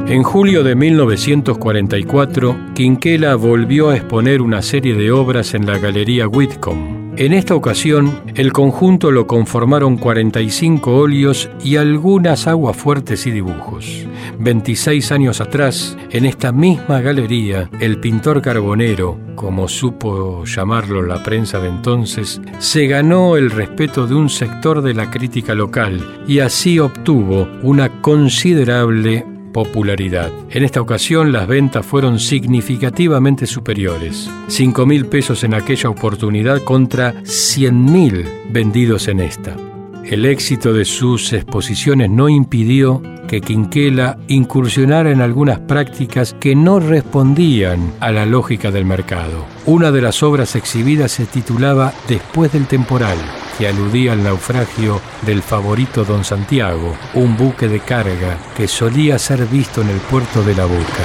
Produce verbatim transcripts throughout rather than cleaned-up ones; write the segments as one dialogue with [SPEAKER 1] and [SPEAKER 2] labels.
[SPEAKER 1] En julio de mil novecientos cuarenta y cuatro, Quinquela volvió a exponer una serie de obras en la Galería Whitcomb. En esta ocasión, el conjunto lo conformaron cuarenta y cinco óleos y algunas aguafuertes y dibujos. veintiséis años atrás, en esta misma galería, el pintor carbonero, como supo llamarlo la prensa de entonces, se ganó el respeto de un sector de la crítica local y así obtuvo una considerable popularidad. En esta ocasión las ventas fueron significativamente superiores. cinco mil pesos en aquella oportunidad contra cien mil vendidos en esta. El éxito de sus exposiciones no impidió que Quinquela incursionara en algunas prácticas que no respondían a la lógica del mercado. Una de las obras exhibidas se titulaba Después del temporal, que aludía al naufragio del favorito Don Santiago, un buque de carga que solía ser visto en el puerto de La Boca.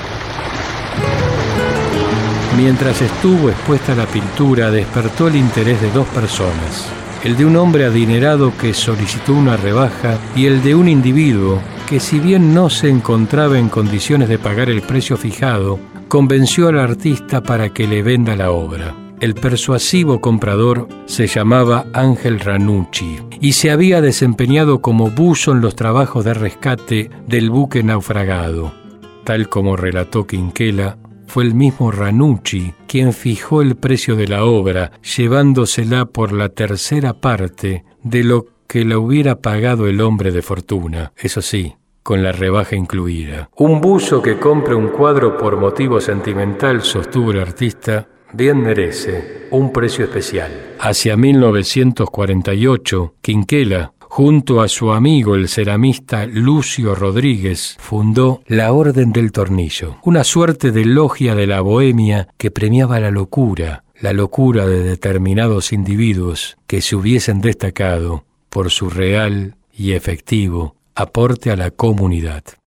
[SPEAKER 1] Mientras estuvo expuesta la pintura, despertó el interés de dos personas: el de un hombre adinerado que solicitó una rebaja y el de un individuo que, si bien no se encontraba en condiciones de pagar el precio fijado, convenció al artista para que le venda la obra. El persuasivo comprador se llamaba Ángel Ranucci y se había desempeñado como buzo en los trabajos de rescate del buque naufragado. Tal como relató Quinquela, fue el mismo Ranucci quien fijó el precio de la obra, llevándosela por la tercera parte de lo que la hubiera pagado el hombre de fortuna, eso sí, con la rebaja incluida. Un buzo que compre un cuadro por motivo sentimental, sostuvo el artista, bien merece un precio especial. Hacia mil novecientos cuarenta y ocho, Quinquela, junto a su amigo el ceramista Lucio Rodríguez, fundó la Orden del Tornillo, una suerte de logia de la bohemia que premiaba la locura, la locura de determinados individuos que se hubiesen destacado por su real y efectivo aporte a la comunidad.